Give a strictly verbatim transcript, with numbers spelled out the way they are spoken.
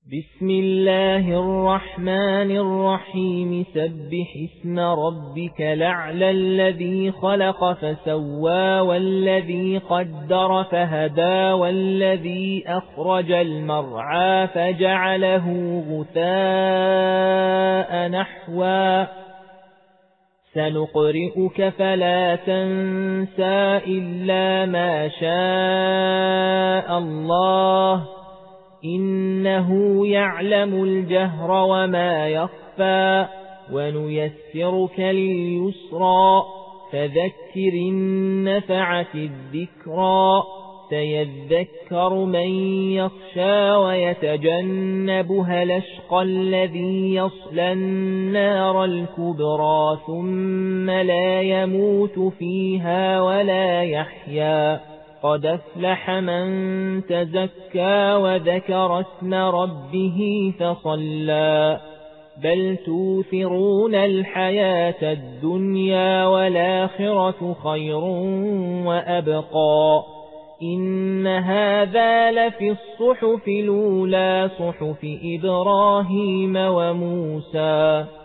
بسم الله الرحمن الرحيم سبح اسم ربك الأعلى الذي خلق فسوى والذي قدر فهدى والذي أخرج المرعى فجعله غثاء نحوا سنقرئك فلا تنسى إلا ما شاء الله إنه يعلم الجهر وما يخفى ونيسرك لليسرى فذكر النفعة الذكرى سيذكر من يخشى ويتجنبها الأشقى الذي يصلى النار الكبرى ثم لا يموت فيها ولا يحيا قد أفلح من تزكى وذكر اسم ربه فصلى بل توثرون الحياة الدنيا والآخرة خير وأبقى إن هذا لفي الصحف الأولى صحف إبراهيم وموسى